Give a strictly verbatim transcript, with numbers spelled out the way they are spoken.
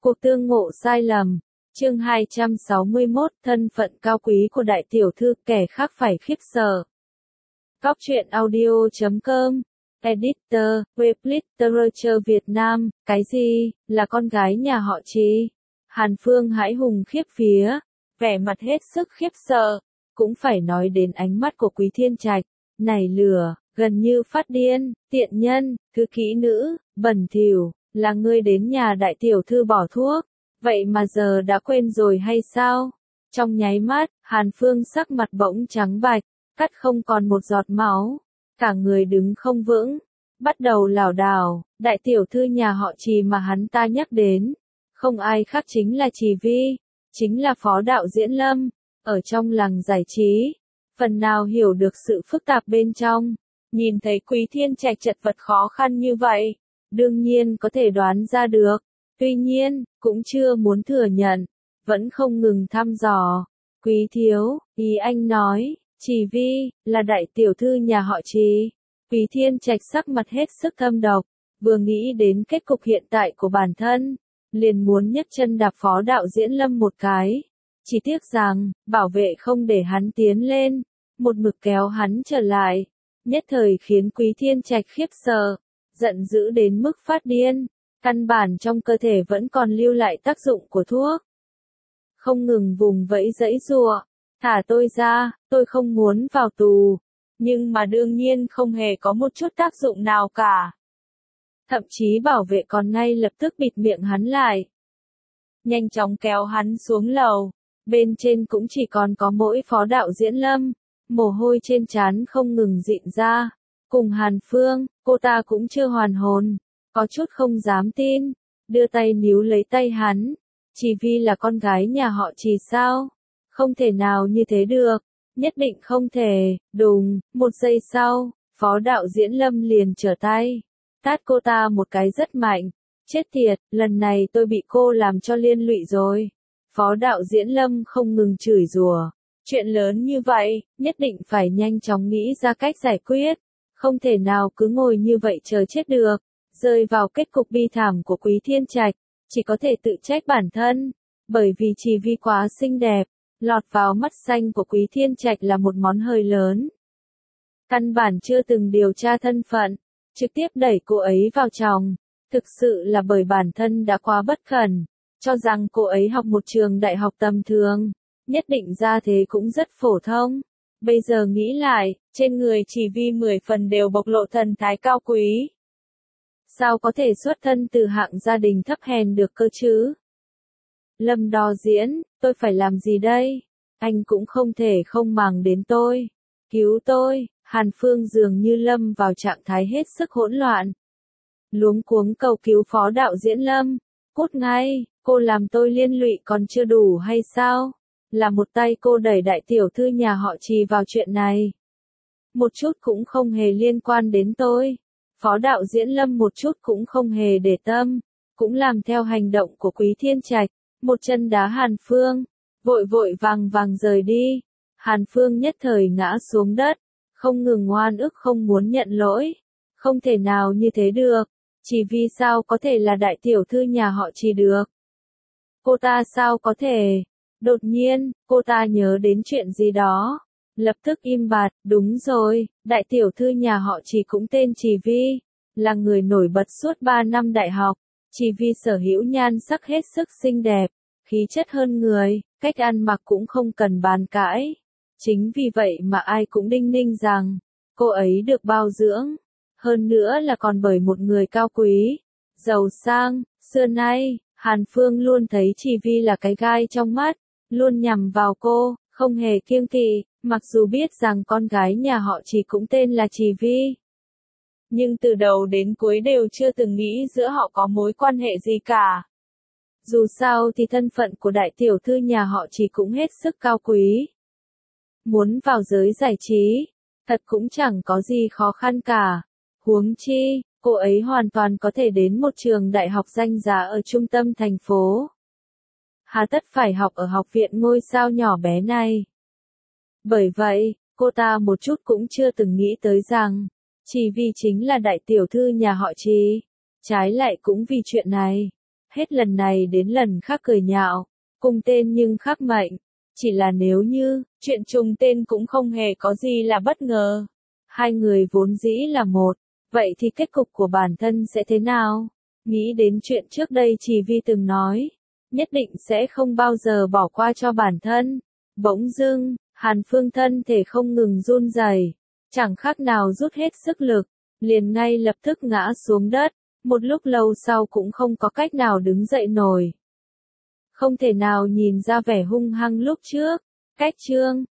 Cuộc tương ngộ sai lầm. Chương hai trăm sáu mươi mốt, thân phận cao quý của đại tiểu thư, kẻ khác phải khiếp sợ. Góc truyện audio chấm com. Editor, web literature Việt Nam, cái gì, là con gái nhà họ Trì? Hàn Phương hãi hùng khiếp vía, vẻ mặt hết sức khiếp sợ, cũng phải nói đến ánh mắt của Quý Thiên Trạch, nảy lửa, gần như phát điên, tiện nhân, thứ kỹ nữ, bẩn thỉu, là ngươi đến nhà đại tiểu thư bỏ thuốc, vậy mà giờ đã quên rồi hay sao? Trong nháy mắt, Hàn Phương sắc mặt bỗng trắng bạch, cắt không còn một giọt máu, cả người đứng không vững, bắt đầu lảo đảo. Đại tiểu thư nhà họ Trì mà hắn ta nhắc đến, không ai khác chính là Trì Vi, chính là phó đạo diễn Lâm, ở trong làng giải trí, phần nào hiểu được sự phức tạp bên trong, nhìn thấy Quý Thiên Trạch chật vật khó khăn như vậy, đương nhiên có thể đoán ra được, tuy nhiên, cũng chưa muốn thừa nhận, vẫn không ngừng thăm dò. Quý thiếu, ý anh nói, Trì Vi, là đại tiểu thư nhà họ Trì. Quý Thiên Trạch sắc mặt hết sức thâm độc, vừa nghĩ đến kết cục hiện tại của bản thân, liền muốn nhấc chân đạp phó đạo diễn Lâm một cái. Chỉ tiếc rằng, bảo vệ không để hắn tiến lên, một mực kéo hắn trở lại, nhất thời khiến Quý Thiên Trạch khiếp sợ, giận dữ đến mức phát điên, căn bản trong cơ thể vẫn còn lưu lại tác dụng của thuốc. Không ngừng vùng vẫy giãy giụa, thả tôi ra, tôi không muốn vào tù, nhưng mà đương nhiên không hề có một chút tác dụng nào cả. Thậm chí bảo vệ còn ngay lập tức bịt miệng hắn lại, nhanh chóng kéo hắn xuống lầu, bên trên cũng chỉ còn có mỗi phó đạo diễn Lâm, mồ hôi trên trán không ngừng rịn ra, cùng Hàn Phương, cô ta cũng chưa hoàn hồn, có chút không dám tin, đưa tay níu lấy tay hắn. Trì Vi là con gái nhà họ Trì sao? Không thể nào như thế được, nhất định không thể. Đùng, một giây sau, phó đạo diễn Lâm liền trở tay, tát cô ta một cái rất mạnh. Chết tiệt, lần này tôi bị cô làm cho liên lụy rồi. Phó đạo diễn Lâm không ngừng chửi rủa, chuyện lớn như vậy, nhất định phải nhanh chóng nghĩ ra cách giải quyết, không thể nào cứ ngồi như vậy chờ chết được. Rơi vào kết cục bi thảm của Quý Thiên Trạch, chỉ có thể tự trách bản thân, bởi vì Trì Vi quá xinh đẹp, lọt vào mắt xanh của Quý Thiên Trạch là một món hời lớn. Căn bản chưa từng điều tra thân phận, trực tiếp đẩy cô ấy vào chồng, thực sự là bởi bản thân đã quá bất cẩn, cho rằng cô ấy học một trường đại học tầm thường, nhất định ra thế cũng rất phổ thông. Bây giờ nghĩ lại, trên người Trì Vi mười phần đều bộc lộ thần thái cao quý. Sao có thể xuất thân từ hạng gia đình thấp hèn được cơ chứ? Lâm đạo diễn, tôi phải làm gì đây? Anh cũng không thể không màng đến tôi. Cứu tôi. Hàn Phương dường như lâm vào trạng thái hết sức hỗn loạn, luống cuống cầu cứu phó đạo diễn Lâm. Cút ngay, cô làm tôi liên lụy còn chưa đủ hay sao? Là một tay cô đẩy đại tiểu thư nhà họ Trì vào chuyện này. Một chút cũng không hề liên quan đến tôi. Phó đạo diễn Lâm một chút cũng không hề để tâm, cũng làm theo hành động của Quý Thiên Trạch, một chân đá Hàn Phương, vội vội vàng vàng rời đi. Hàn Phương nhất thời ngã xuống đất, không ngừng oan ức không muốn nhận lỗi. Không thể nào như thế được, Trì Vi sao có thể là đại tiểu thư nhà họ Trì được? Cô ta sao có thể? Đột nhiên, cô ta nhớ đến chuyện gì đó, lập tức im bặt. Đúng rồi, đại tiểu thư nhà họ Trì cũng tên Trì Vi, là người nổi bật suốt ba năm đại học. Trì Vi sở hữu nhan sắc hết sức xinh đẹp, khí chất hơn người, cách ăn mặc cũng không cần bàn cãi. Chính vì vậy mà ai cũng đinh ninh rằng, cô ấy được bao dưỡng, hơn nữa là còn bởi một người cao quý, giàu sang. Xưa nay, Hàn Phương luôn thấy Trì Vi là cái gai trong mắt, luôn nhằm vào cô, không hề kiêng kỵ, mặc dù biết rằng con gái nhà họ Trì cũng tên là Trì Vi. Nhưng từ đầu đến cuối đều chưa từng nghĩ giữa họ có mối quan hệ gì cả. Dù sao thì thân phận của đại tiểu thư nhà họ Trì cũng hết sức cao quý. Muốn vào giới giải trí, thật cũng chẳng có gì khó khăn cả. Huống chi, cô ấy hoàn toàn có thể đến một trường đại học danh giá ở trung tâm thành phố. Hà tất phải học ở học viện ngôi sao nhỏ bé này. Bởi vậy, cô ta một chút cũng chưa từng nghĩ tới rằng, Trì Vi chính là đại tiểu thư nhà họ Trì. Trái lại cũng vì chuyện này, Hết lần này đến lần khác cười nhạo, cùng tên nhưng khác mệnh. Chỉ là nếu như, chuyện trùng tên cũng không hề có gì là bất ngờ. Hai người vốn dĩ là một, vậy thì kết cục của bản thân sẽ thế nào? Nghĩ đến chuyện trước đây Chỉ Vi từng nói, nhất định sẽ không bao giờ bỏ qua cho bản thân. Bỗng dưng, Hàn Phương thân thể không ngừng run rẩy, chẳng khác nào rút hết sức lực, liền ngay lập tức ngã xuống đất, một lúc lâu sau cũng không có cách nào đứng dậy nổi. Không thể nào nhìn ra vẻ hung hăng lúc trước, cách chương